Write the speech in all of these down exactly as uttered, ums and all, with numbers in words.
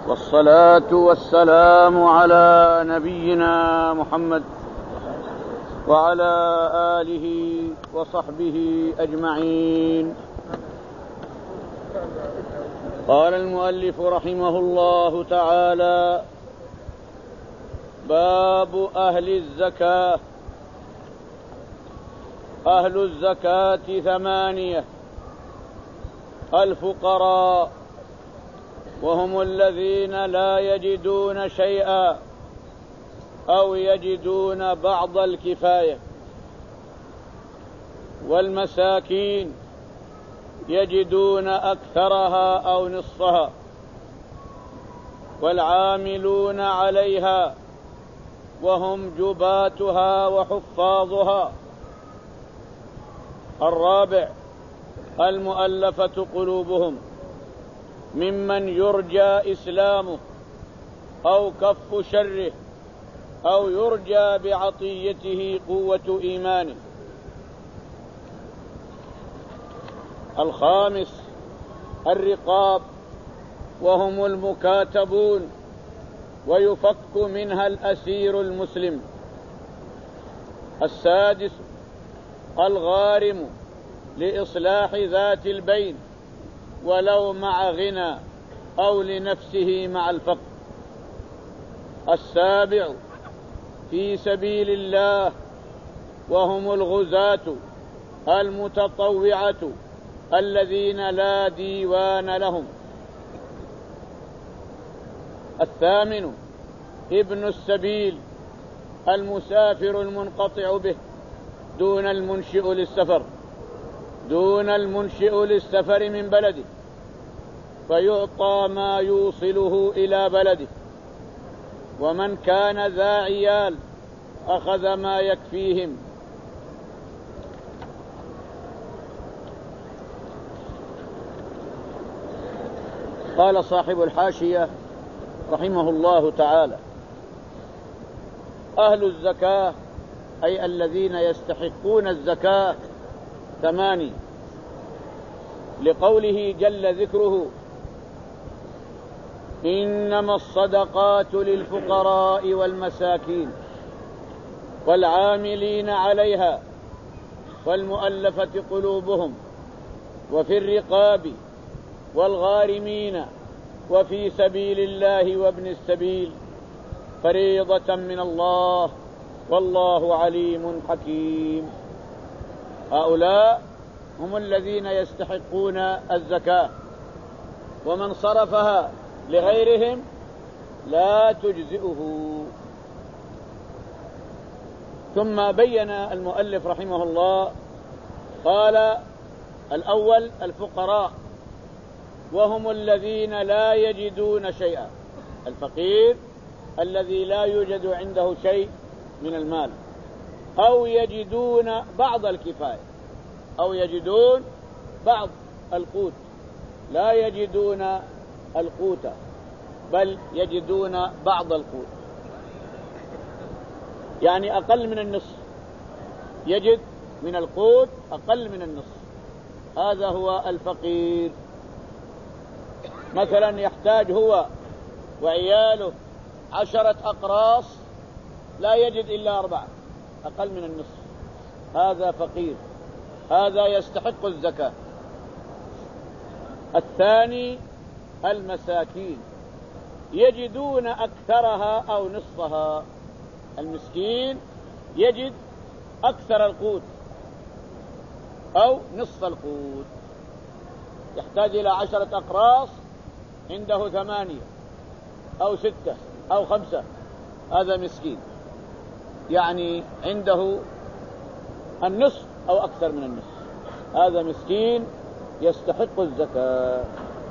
والصلاة والسلام على نبينا محمد وعلى آله وصحبه أجمعين. قال المؤلف رحمه الله تعالى: باب أهل الزكاة. أهل الزكاة ثمانية: الفقراء، وهم الذين لا يجدون شيئا أو يجدون بعض الكفاية، والمساكين يجدون أكثرها أو نصفها، والعاملون عليها وهم جباتها وحفاظها. الرابع: المؤلفة قلوبهم، ممن يرجى إسلامه أو كف شره أو يرجى بعطيته قوة إيمانه. الخامس: الرقاب، وهم المكاتبون ويفك منها الأسير المسلم. السادس: الغارم، لإصلاح ذات البين ولو مع غنى أو لنفسه مع الفقر. السابع: في سبيل الله، وهم الغزاة المتطوعة الذين لا ديوان لهم. الثامن: ابن السبيل، المسافر المنقطع به دون المنشئ للسفر دون المنشئ للسفر من بلده، فيعطى ما يوصله إلى بلده. ومن كان ذا عيال أخذ ما يكفيهم. قال صاحب الحاشية رحمه الله تعالى: أهل الزكاة، أي الذين يستحقون الزكاة، ثماني، لقوله جل ذكره: إنما الصدقات للفقراء والمساكين والعاملين عليها والمؤلفة قلوبهم وفي الرقاب والغارمين وفي سبيل الله وابن السبيل، فريضة من الله، والله عليم حكيم. هؤلاء هم الذين يستحقون الزكاة، ومن صرفها لغيرهم لا تجزئه. ثم بين المؤلف رحمه الله، قال: الأول الفقراء، وهم الذين لا يجدون شيئا. الفقير الذي لا يوجد عنده شيء من المال، أو يجدون بعض الكفاية، أو يجدون بعض القوت، لا يجدون القوت بل يجدون بعض القوت، يعني أقل من النصف، يجد من القوت أقل من النصف، هذا هو الفقير. مثلا يحتاج هو وعياله عشرة أقراص، لا يجد إلا أربعة، أقل من النصف، هذا فقير، هذا يستحق الزكاة. الثاني المساكين، يجدون أكثرها أو نصفها. المسكين يجد أكثر القوت أو نصف القوت، يحتاج إلى عشرة أقراص، عنده ثمانية أو ستة أو خمسة، هذا مسكين، يعني عنده النصف أو أكثر من النصف، هذا مسكين يستحق الزكاة.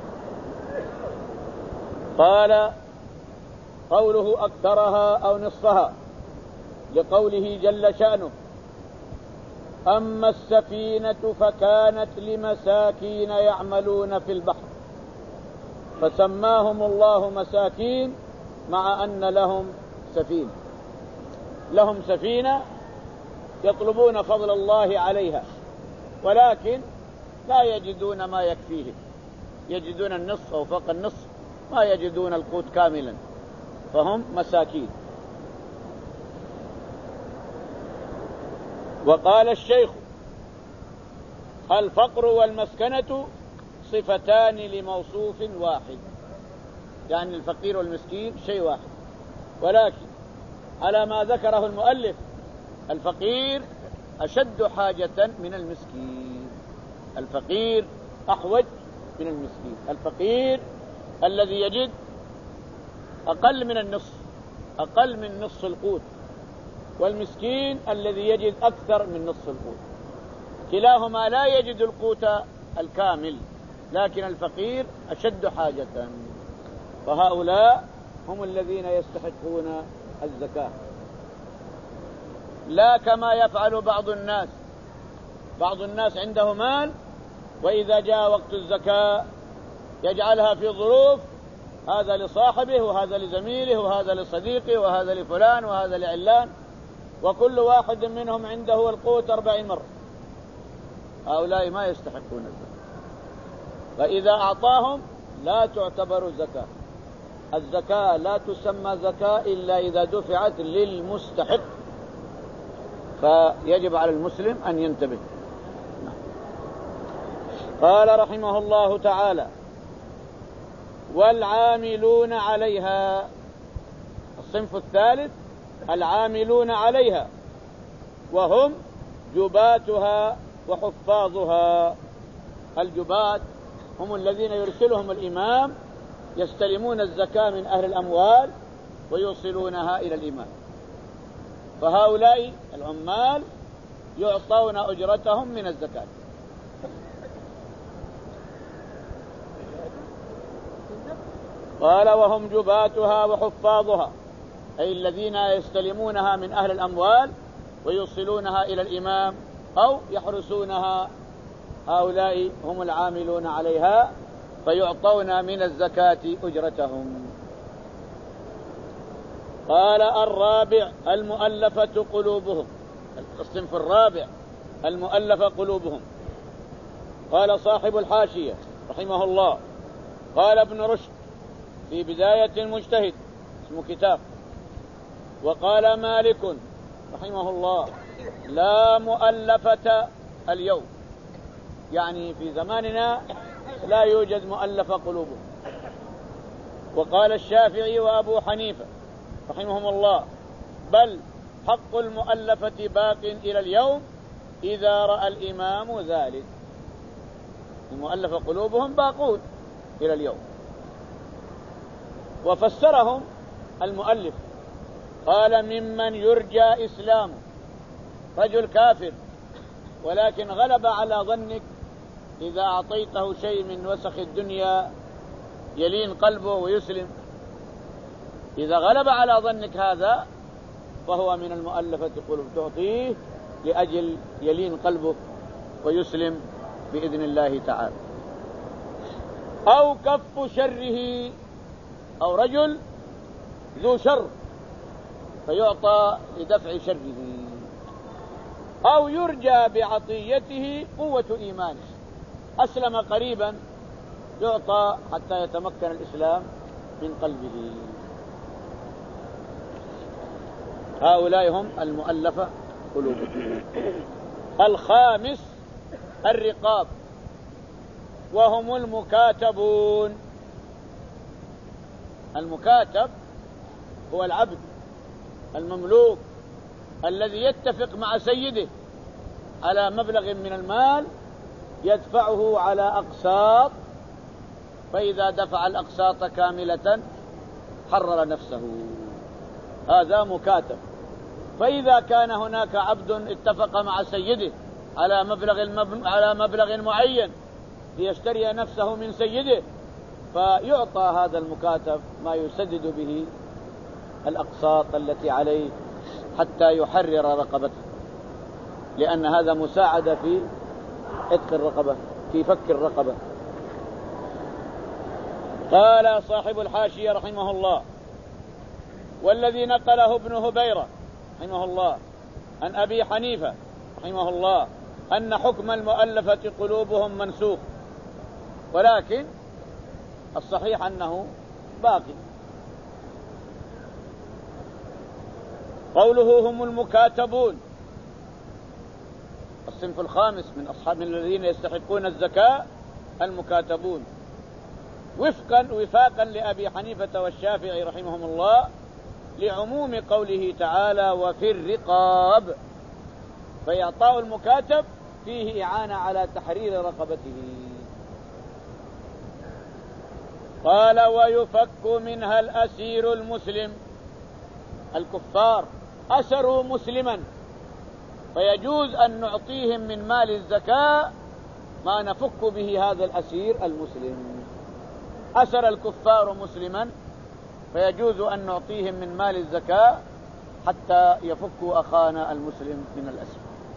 قال: قوله أكثرها أو نصفها لقوله جل شأنه: أما السفينة فكانت لمساكين يعملون في البحر فسماهم الله مساكين، مع أن لهم سفينة، لهم سفينة يطلبون فضل الله عليها، ولكن لا يجدون ما يكفيهم، يجدون النصف أو فوق النصف ما يجدون القوت كاملا فهم مساكين. وقال الشيخ: الفقر والمسكنة صفتان لموصوف واحد، يعني الفقير والمسكين شيء واحد، ولكن على ما ذكره المؤلف الفقير أشد حاجة من المسكين. الفقير أحوج من المسكين. الفقير الذي يجد أقل من النصف، أقل من نصف القوت، والمسكين الذي يجد أكثر من نصف القوت. كلاهما لا يجد القوت الكامل، لكن الفقير أشد حاجة، فهؤلاء هم الذين يستحقون الزكاة، لا كما يفعل بعض الناس. بعض الناس عنده مال، وإذا جاء وقت الزكاة يجعلها في ظروف: هذا لصاحبه، وهذا لزميله، وهذا لصديقه، وهذا لفلان، وهذا لعلان، وكل واحد منهم عنده القوت أربعين مرة. هؤلاء ما يستحقون الزكاة، فإذا أعطاهم لا تعتبر زكاة. الزكاة لا تسمى زكاة إلا إذا دفعت للمستحق، فيجب على المسلم أن ينتبه. قال رحمه الله تعالى: والعاملون عليها. الصنف الثالث العاملون عليها، وهم جباتها وحفاظها. الجبات هم الذين يرسلهم الإمام يستلمون الزكاة من أهل الأموال ويوصلونها إلى الإمام، فهؤلاء العمال يعطون أجرتهم من الزكاة. قال: وهم جباتها وحفاظها، أي الذين يستلمونها من أهل الأموال ويوصلونها إلى الإمام أو يحرسونها. هؤلاء هم العاملون عليها، فيعطون من الزكاة أجرتهم. قال: الرابع المؤلفة قلوبهم. الصنف الرابع المؤلفة قلوبهم. قال صاحب الحاشية رحمه الله: قال ابن رشد في بداية المجتهد، اسمه كتاب. وقال مالك رحمه الله: لا مؤلفة اليوم، يعني في زماننا لا يوجد مؤلفة قلوبهم. وقال الشافعي وأبو حنيفة رحمهم الله: بل حق المؤلفة باق إلى اليوم إذا رأى الإمام ذلك. المؤلفة قلوبهم باقون إلى اليوم. وفسرهم المؤلف قال: ممن يرجى إسلامه، رجل كافر ولكن غلب على ظنك إذا أعطيته شيء من وسخ الدنيا يلين قلبه ويسلم. إذا غلب على ظنك هذا فهو من المؤلفة قلوب، تعطيه لأجل يلين قلبه ويسلم بإذن الله تعالى. أو كف شره، أو رجل ذو شر فيعطى لدفع شره. أو يرجى بعطيته قوة إيمانه، أسلم قريبا يعطى حتى يتمكن الإسلام من قلبه. هؤلاء هم المؤلفة قلوبهم. الخامس الرقاب، وهم المكاتبون. المكاتب هو العبد المملوك الذي يتفق مع سيده على مبلغ من المال يدفعه على أقساط، فإذا دفع الأقساط كاملة حرر نفسه. هذا مكاتب. فإذا كان هناك عبد اتفق مع سيده على مبلغ المب... على مبلغ معين ليشتري نفسه من سيده، فيعطى هذا المكاتب ما يسدد به الأقساط التي عليه حتى يحرر رقبته، لأن هذا مساعدة في عتق الرقبة، في فك الرقبة. قال صاحب الحاشية رحمه الله: والذي نقله ابن هبيرة رحمه الله عن أبي حنيفة رحمه الله أن حكم المؤلفة قلوبهم منسوخ، ولكن الصحيح أنه باقي. قوله هم المكاتبون، الصنف الخامس من أصحاب الذين يستحقون الزكاة المكاتبون، وفقا وفاقا لأبي حنيفة والشافعي رحمهم الله لعموم قوله تعالى وفي الرقاب، فإعطاء المكاتب فيه إعانة على تحرير رقبته. قال ويفك منها الأسير المسلم، الكفار أسروا مسلما فيجوز أن نعطيهم من مال الزكاة ما نفك به هذا الأسير المسلم. أسر الكفار مسلما فيجوز أن نعطيهم من مال الزكاة حتى يفكوا أخانا المسلم من الأسر.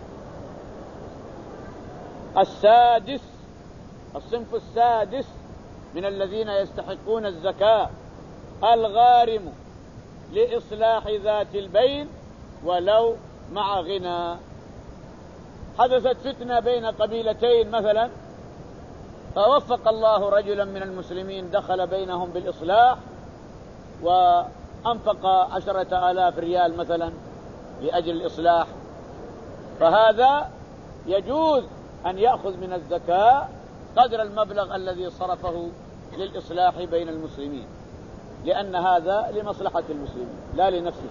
السادس، الصنف السادس من الذين يستحقون الزكاة الغارم لإصلاح ذات البين ولو مع غنى. حدثت فتنة بين قبيلتين مثلا، فوفق الله رجلا من المسلمين دخل بينهم بالإصلاح وأنفق عشرة آلاف ريال مثلا لأجل الإصلاح، فهذا يجوز أن يأخذ من الزكاة قدر المبلغ الذي صرفه للإصلاح بين المسلمين، لأن هذا لمصلحة المسلمين لا لنفسه،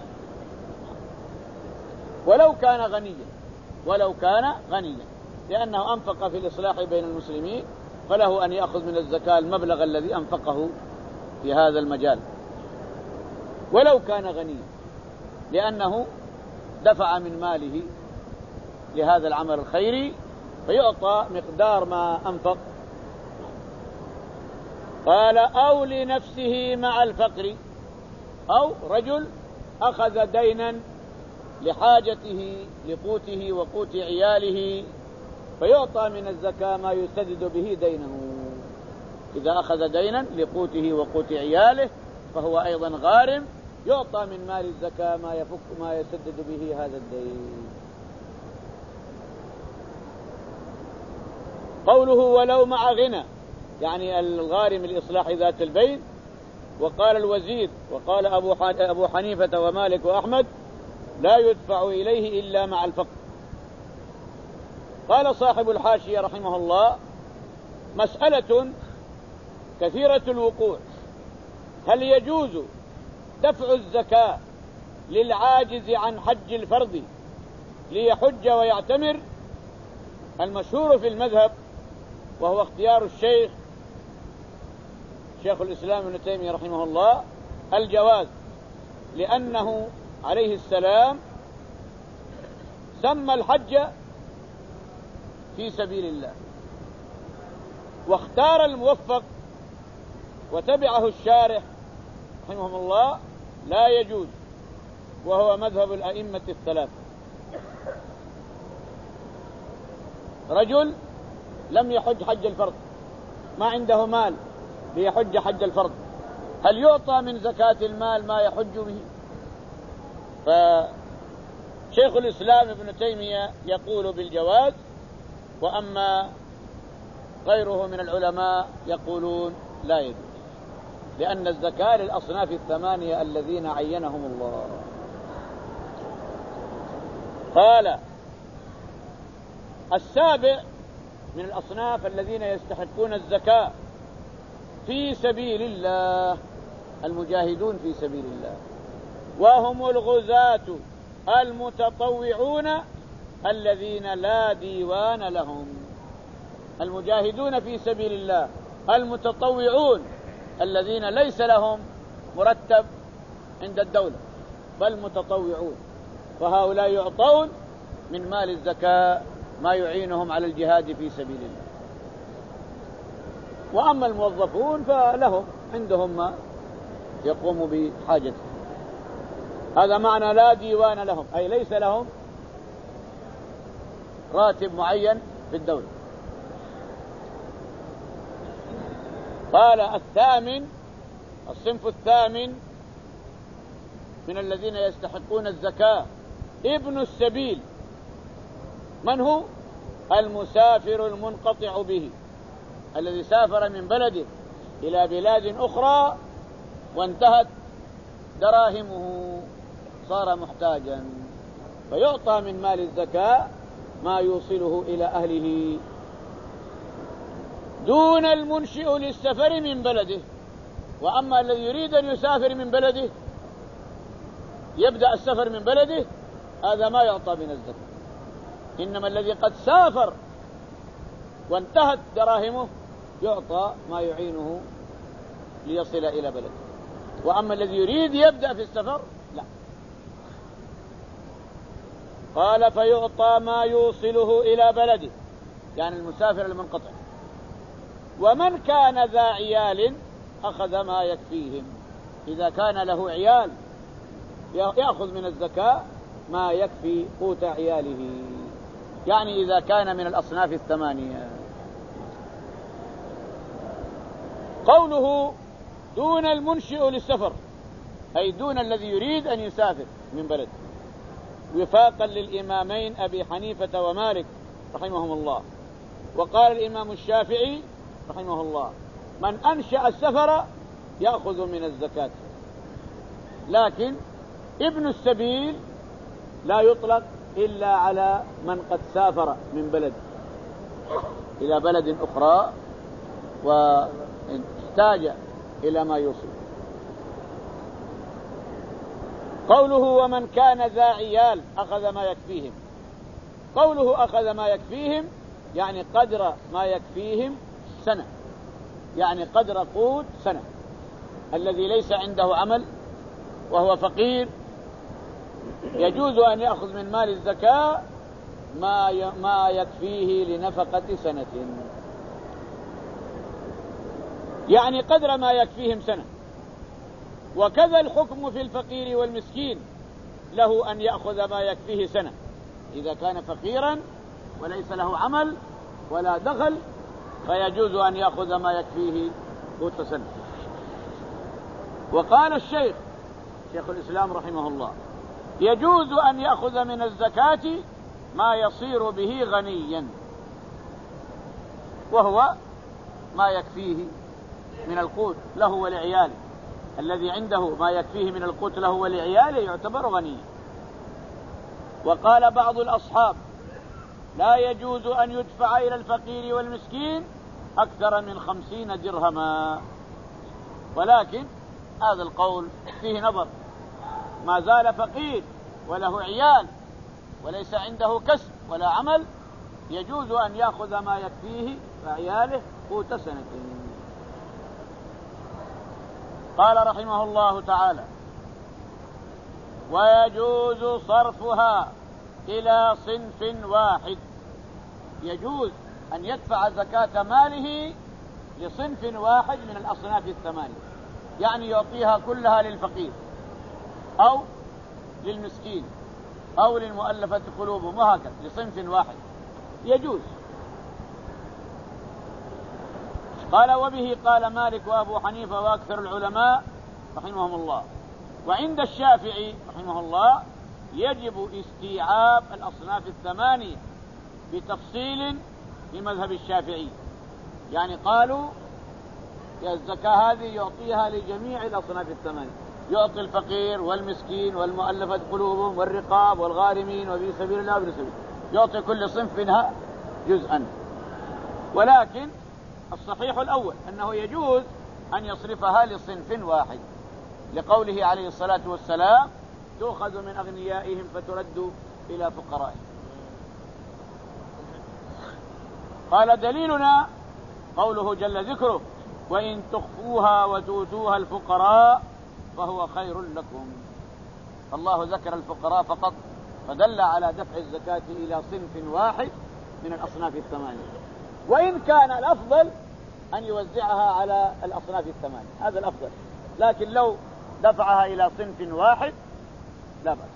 ولو كان غنيا، ولو كان غنيا لأنه أنفق في الإصلاح بين المسلمين، فله أن يأخذ من الزكاة المبلغ الذي أنفقه في هذا المجال ولو كان غنيا، لأنه دفع من ماله لهذا العمل الخيري فيعطى مقدار ما أنفق. قال أو لنفسه مع الفقر، أو رجل أخذ دينا لحاجته لقوته وقوت عياله فيعطى من الزكاة ما يسدد به دينه. إذا أخذ دينا لقوته وقوت عياله فهو أيضا غارم، يعطى من مال الزكاة ما يفك ما يسدد به هذا الدين. قوله ولو مع غنى، يعني الغارم لإصلاح ذات البين. وقال الوزير وقال أبو حنيفة ومالك وأحمد لا يدفع إليه إلا مع الفقر. قال صاحب الحاشية رحمه الله مسألة كثيرة الوقوع، هل يجوز دفع الزكاة للعاجز عن حج الفرض ليحج ويعتمر؟ المشهور في المذهب وهو اختيار الشيخ شيخ الإسلام ابن تيمية رحمه الله الجواز، لأنه عليه السلام سمى الحج في سبيل الله، واختار الموفق وتبعه الشارح رحمه الله لا يجوز، وهو مذهب الأئمة الثلاثة. رجل لم يحج حج الفرض، ما عنده مال ليحج حج الفرض، هل يعطى من زكاة المال ما يحج به؟ فشيخ الإسلام ابن تيمية يقول بالجواز، وأما غيره من العلماء يقولون لا يجوز، لأن الزكاة للأصناف الثمانية الذين عينهم الله. قال السابع من الأصناف الذين يستحقون الزكاة في سبيل الله المجاهدون في سبيل الله، وهم الغزاة المتطوعون الذين لا ديوان لهم. المجاهدون في سبيل الله المتطوعون الذين ليس لهم مرتب عند الدولة بل متطوعون، فهؤلاء يعطون من مال الزكاة ما يعينهم على الجهاد في سبيل الله. وأما الموظفون فلهم عندهم ما يقوم بحاجته. هذا معنى لا ديوان لهم، أي ليس لهم راتب معين في الدولة. قال الثامن، الصنف الثامن من الذين يستحقون الزكاة ابن السبيل. من هو؟ المسافر المنقطع به، الذي سافر من بلده إلى بلاد أخرى وانتهت دراهمه صار محتاجا، فيعطى من مال الزكاة ما يوصله إلى أهله. دون المنشئ للسفر من بلده. وأما الذي يريد أن يسافر من بلده يبدأ السفر من بلده، هذا ما يعطى من الزكاة. إنما الذي قد سافر وانتهت دراهمه يعطى ما يعينه ليصل إلى بلده. وأما الذي يريد يبدأ في السفر لا. قال فيعطى ما يوصله إلى بلده، يعني المسافر المنقطع. ومن كان ذا عيال أخذ ما يكفيهم. إذا كان له عيال يأخذ من الزكاة ما يكفي قوت عياله، يعني إذا كان من الأصناف الثمانية. قوله دون المنشئ للسفر أي دون الذي يريد أن يسافر من بلد، وفاقا للإمامين أبي حنيفة ومالك رحمهم الله. وقال الإمام الشافعي رحمه الله من أنشأ السفر يأخذ من الزكاة، لكن ابن السبيل لا يطلق إلا على من قد سافر من بلد إلى بلد أخرى واحتاج إلى ما يوصل. قوله ومن كان ذا عيال أخذ ما يكفيهم. قوله أخذ ما يكفيهم يعني قدر ما يكفيهم سنة، يعني قدر قوت سنة. الذي ليس عنده عمل وهو فقير يجوز أن يأخذ من مال الزكاة ما ما يكفيه لنفقة سنة، يعني قدر ما يكفيهم سنة. وكذا الحكم في الفقير والمسكين، له أن يأخذ ما يكفيه سنة إذا كان فقيرا وليس له عمل ولا دخل، فيجوز أن يأخذ ما يكفيه قوت سنة. وقال الشيخ شيخ الإسلام رحمه الله يجوز أن يأخذ من الزكاة ما يصير به غنيا، وهو ما يكفيه من القوت له ولعياله. الذي عنده ما يكفيه من القوت له ولعياله يعتبر غنيا. وقال بعض الأصحاب لا يجوز أن يدفع إلى الفقير والمسكين أكثر من خمسين درهما، ولكن هذا القول فيه نظر. ما زال فقير وله عيال وليس عنده كسب ولا عمل يجوز أن يأخذ ما يكفيه وعياله قوت سنة. قال رحمه الله تعالى ويجوز صرفها إلى صنف واحد. يجوز أن يدفع زكاة ماله لصنف واحد من الأصناف الثمانية، يعني يعطيها كلها للفقير أو للمسكين أو للمؤلفة قلوبهم وهكذا، لصنف واحد يجوز. قال وبه قال مالك وأبو حنيفة وأكثر العلماء رحمهم الله. وعند الشافعي رحمه الله يجب استيعاب الأصناف الثمانية بتفصيل في مذهب الشافعي، يعني قالوا يا الزكاة هذه يعطيها لجميع الأصناف الثمانية، يعطي الفقير والمسكين والمؤلفة قلوبهم والرقاب والغارمين وفي سبيل الله وفي سبيل، يعطي كل صنف منها جزءا. ولكن الصحيح الأول أنه يجوز أن يصرفها لصنف واحد، لقوله عليه الصلاة والسلام تؤخذ من أغنيائهم فترد إلى فقرائهم. قال دليلنا قوله جل ذكره وإن تخفوها وتؤتوها الفقراء فهو خير لكم. الله ذكر الفقراء فقط فدل على دفع الزكاة إلى صنف واحد من الأصناف الثمانية، وإن كان الأفضل أن يوزعها على الأصناف الثمانية، هذا الأفضل، لكن لو دفعها إلى صنف واحد لا بأس.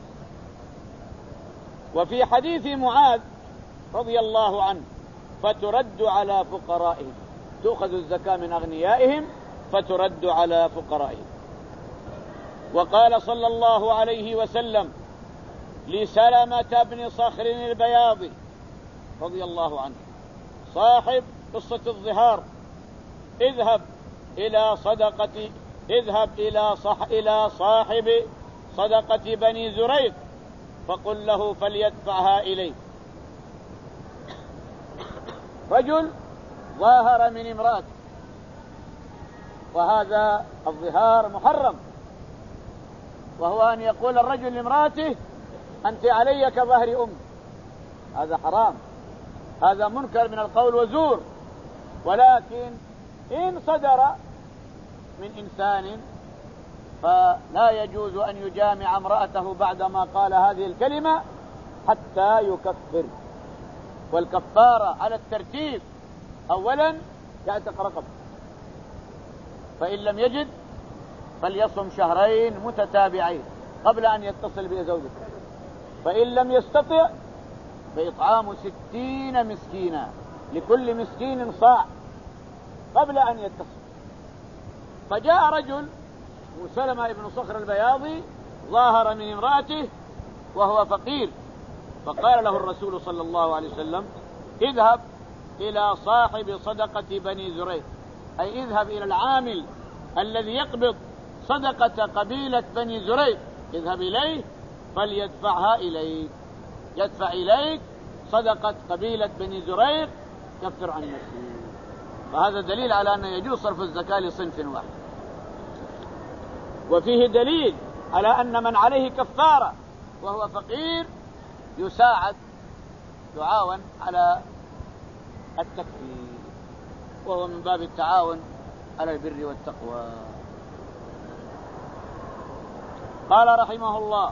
وفي حديث معاذ رضي الله عنه فترد على فقرائهم، تؤخذ الزكاة من أغنيائهم فترد على فقرائهم. وقال صلى الله عليه وسلم لسلمة بن صخر البياضي رضي الله عنه صاحب قصة الظهار اذهب إلى صدقة اذهب إلى, صح إلى صاحب صدقة بني زريق فقل له فليدفعها إليك. رجل ظاهر من امرأته، وهذا الظهار محرم، وهو أن يقول الرجل لامرأته أنت علي كظهر أم، هذا حرام، هذا منكر من القول وزور. ولكن إن صدر من إنسان فلا يجوز أن يجامع امرأته بعدما قال هذه الكلمة حتى يكفر. والكفارة على الترتيب: أولا يعتق رقبة، فإن لم يجد فليصم شهرين متتابعين قبل أن يتصل بزوجته، فإن لم يستطع فإطعام ستين مسكينا، لكل مسكين صاع قبل أن يتصل. فجاء رجل سلمة بن صخر البياضي ظاهر من امرأته وهو فقير، فقال له الرسول صلى الله عليه وسلم: اذهب إلى صاحب صدقة بني زريق، أي اذهب إلى العامل الذي يقبض صدقة قبيلة بني زريق، اذهب إليه فليدفعها إليك، يدفع إليك صدقة قبيلة بني زريق كفر عن نفسه. فهذا دليل على أن يجوز صرف الزكاة لصنف واحد. وفيه دليل على أن من عليه كفارة وهو فقير يساعد، يعاون على التكفير، وهو من باب التعاون على البر والتقوى. قال رحمه الله: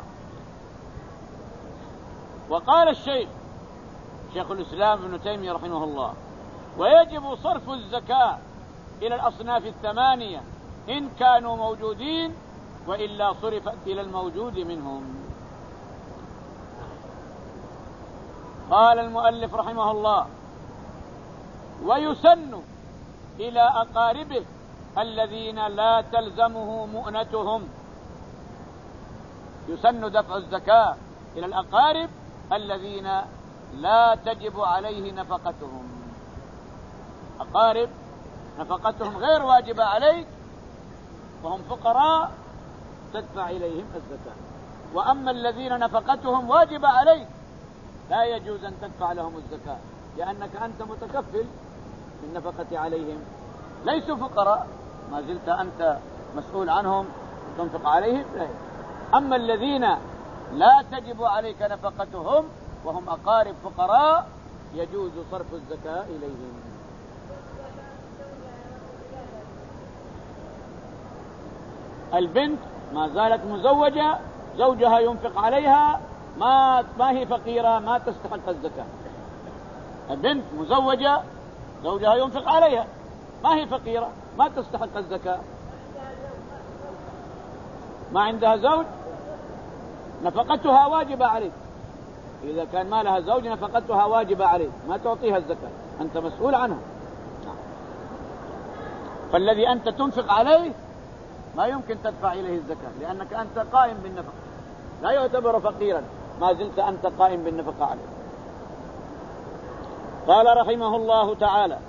وقال الشيخ شيخ الإسلام ابن تيمية رحمه الله: ويجب صرف الزكاة إلى الأصناف الثمانية إن كانوا موجودين، وإلا صرفت إلى الموجود منهم. قال المؤلف رحمه الله: ويسن إلى أقاربه الذين لا تلزمه مؤنتهم، يسن دفع الزكاة إلى الأقارب الذين لا تجب عليه نفقتهم. أقارب نفقتهم غير واجبة عليك وهم فقراء تدفع إليهم الزكاة، وأما الذين نفقتهم واجبة عليك لا يجوز أن تدفع لهم الزكاة، لأنك أنت متكفل بالنفقة عليهم، ليسوا فقراء، ما زلت أنت مسؤول عنهم تنفق عليهم. أما الذين لا تجب عليك نفقتهم وهم أقارب فقراء يجوز صرف الزكاة إليهم. البنت ما زالت مزوجة، زوجها ينفق عليها، ما ما هي فقيرة، ما تستحق الزكاة. البنت مزوجة زوجها ينفق عليها، ما هي فقيرة، ما تستحق الزكاة. ما عندها زوج نفقتها واجبة عليك، إذا كان ما لها زوج نفقتها واجبة عليك، ما تعطيها الزكاة، أنت مسؤول عنها. فالذي أنت تنفق عليه ما يمكن تدفع إليه الزكاة، لأنك أنت قائم بالنفقة، لا يعتبر فقيرا، ما زلت أنت قائم بالنفقة عليه. قال رحمه الله تعالى: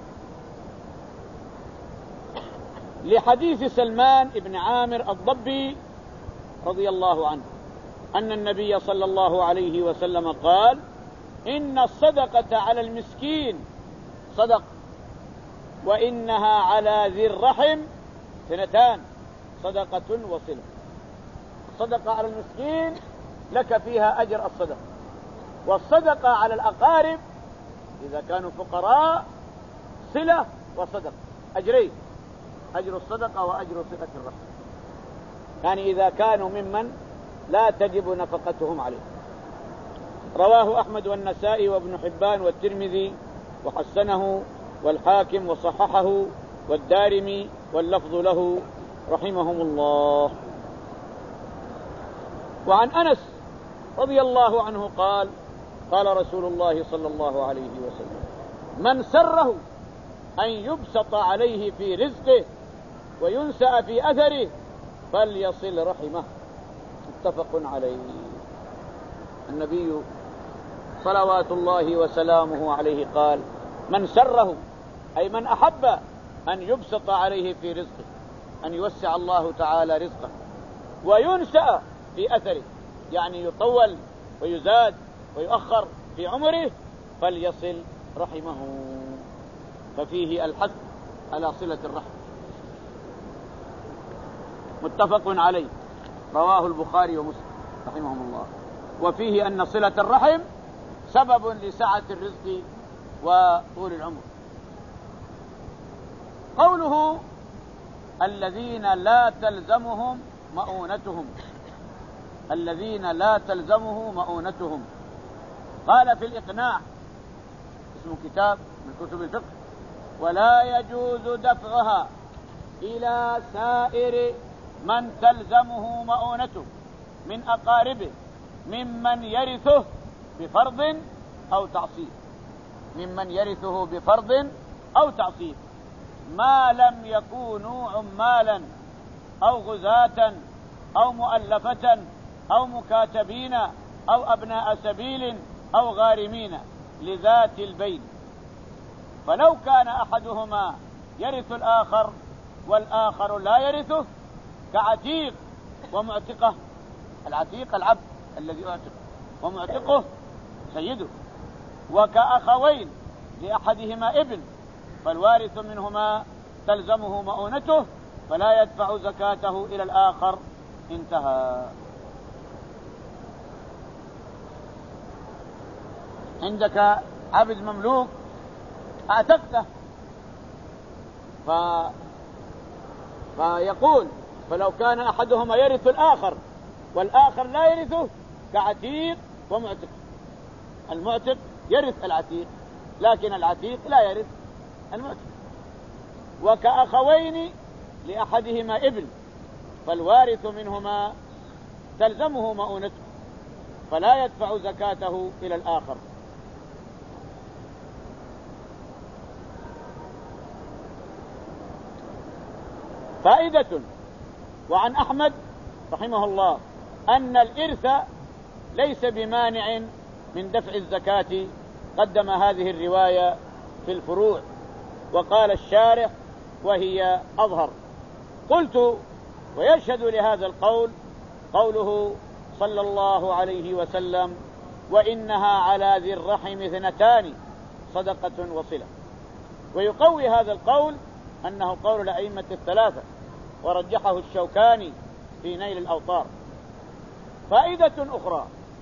لحديث سلمان بن عامر الضبي رضي الله عنه أن النبي صلى الله عليه وسلم قال: إن الصدقة على المسكين صدق، وإنها على ذي الرحم سنتان، صدقة وصلة. الصدقة على المسكين لك فيها أجر الصدقة، والصدقة على الأقارب إذا كانوا فقراء صلة وصدقة، أجرين، أجر الصدقة وأجر صلة الرحم، يعني إذا كانوا ممن لا تجب نفقتهم عليه. رواه أحمد والنسائي وابن حبان والترمذي وحسنه والحاكم وصححه والدارمي واللفظ له رحمهم الله. وعن أنس رضي الله عنه قال: قال رسول الله صلى الله عليه وسلم: من سره أن يبسط عليه في رزقه وينسأ في أثره فليصل رحمه، متفق عليه. النبي صلوات الله وسلامه عليه قال: من سره، أي من أحب أن يبسط عليه في رزقه أن يوسع الله تعالى رزقه وينشأ في أثره، يعني يطول ويزاد ويؤخر في عمره، فليصل رحمه. ففيه الحث على صلة الرحم. متفق عليه، رواه البخاري ومسلم رحمهم الله. وفيه أن صلة الرحم سبب لسعة الرزق وطول العمر. قوله الذين لا تلزمهم مؤونتهم، الذين لا تلزمه مؤونتهم، قال في الإقناع، اسمه كتاب من كتب الفقه: ولا يجوز دفعها إلى سائر من تلزمه مؤونته من أقاربه ممن يرثه بفرض أو تعصيب، ممن يرثه بفرض أو تعصيب، ما لم يكونوا عمالا أو غزاة أو مؤلفة أو مكاتبين أو أبناء سبيل أو غارمين لذات البين. فلو كان أحدهما يرث الآخر والآخر لا يرثه كعتيق ومعتقه، العتيق العبد الذي أعتق ومعتقه سيده، وكأخوين لأحدهما ابن، فالوارث منهما تلزمه مؤونته فلا يدفع زكاته إلى الآخر. انتهى. عندك عبد مملوك اعتقته، ف... فيقول فلو كان أحدهما يرث الآخر والآخر لا يرثه كعتيق ومعتق، المعتق يرث العتيق لكن العتيق لا يرث المعتق. وكأخوين لأحدهما ابن، فالوارث منهما تلزمه مؤونته فلا يدفع زكاته إلى الآخر. فائدة: وعن أحمد رحمه الله أن الإرث ليس بمانع من دفع الزكاة، قدم هذه الرواية في الفروع. وقال الشارح: وهي أظهر. قلت: ويشهد لهذا القول قوله صلى الله عليه وسلم: وإنها على ذي الرحم اثنتان صدقة وصلة. ويقوي هذا القول أنه قول الأئمة الثلاثة، ورجحه الشوكاني في نيل الأوطار. فائدة أخرى: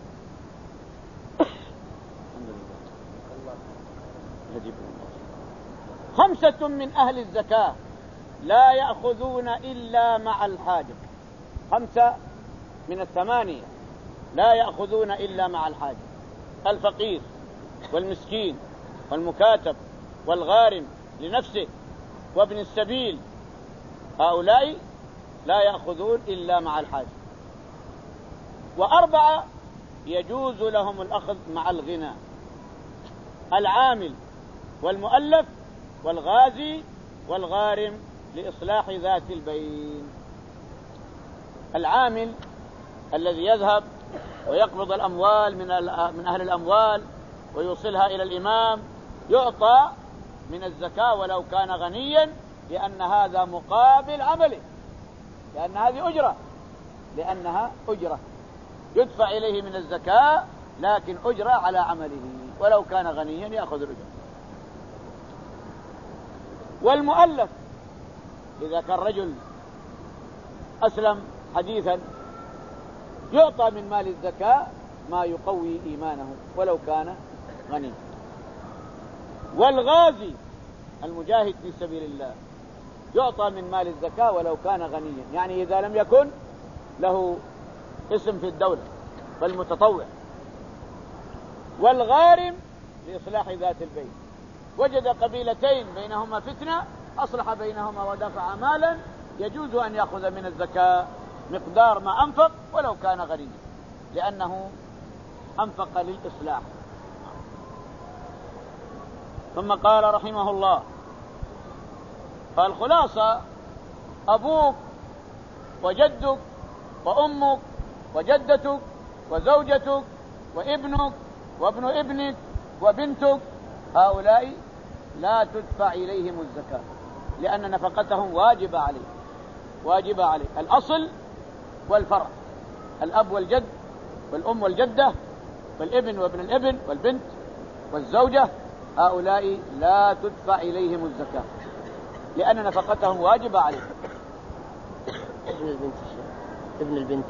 خمسة من أهل الزكاة لا يأخذون إلا مع الحاجة، خمسة من الثمانية لا يأخذون إلا مع الحاجة: الفقير والمسكين والمكاتب والغارم لنفسه وابن السبيل، هؤلاء لا يأخذون إلا مع الحاجة. وأربعة يجوز لهم الأخذ مع الغنى: العامل والمؤلف والغازي والغارم لإصلاح ذات البين. العامل الذي يذهب ويقبض الأموال من من أهل الأموال ويوصلها إلى الإمام يعطى من الزكاة ولو كان غنيا، لأن هذا مقابل عمله، لأن هذه أجرة، لأنها أجرة يدفع إليه من الزكاة، لكن أجرة على عمله، ولو كان غنيا يأخذ الأجرة. والمؤلف إذا كان رجل أسلم حديثا يعطى من مال الزكاة ما يقوي إيمانه ولو كان غنيا. والغازي المجاهد في سبيل الله يعطى من مال الزكاة ولو كان غنيا، يعني إذا لم يكن له اسم في الدولة فالمتطوع. والغارم لإصلاح ذات البين، وجد قبيلتين بينهما فتنة أصلح بينهما ودفع مالا، يجوز أن يأخذ من الزكاة مقدار ما أنفق ولو كان غنيا، لأنه أنفق للإصلاح. ثم قال رحمه الله: فالخلاصة أبوك وجدك وأمك وجدتك وزوجتك وابنك وابن ابنك وبنتك، هؤلاء لا تدفع إليهم الزكاة لأن نفقتهم واجبة عليه، واجبة عليه، الأصل والفرع، الأب والجد والأم والجدة والابن وابن الابن والبنت والزوجة، هؤلاء لا تدفع إليهم الزكاة لأن نفقتهم واجبة عليهم. ابن البنت ابن البنت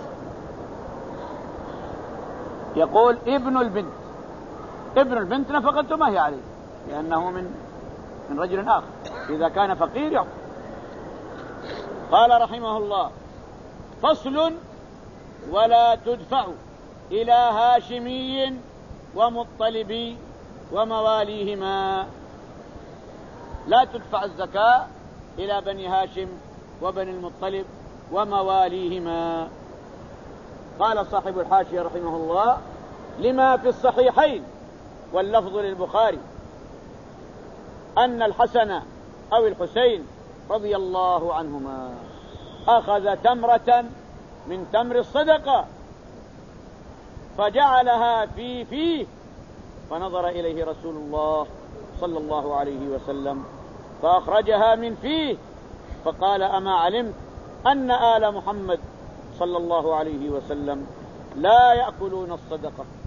يقول ابن البنت ابن البنت نفقته ما هي عليه لأنه من من رجل آخر، إذا كان فقير يعطي. قال رحمه الله: فصل: ولا تدفع إلى هاشمي ومطلبي ومواليهما. لا تدفع الزكاة إلى بني هاشم وبني المطلب ومواليهما. قال صاحب الحاشية رحمه الله: لما في الصحيحين واللفظ للبخاري أن الحسن أو الحسين رضي الله عنهما أخذ تمرة من تمر الصدقة فجعلها في فيه، فنظر إليه رسول الله صلى الله عليه وسلم فأخرجها من فيه فقال: أما علمت أن آل محمد صلى الله عليه وسلم لا يأكلون الصدقة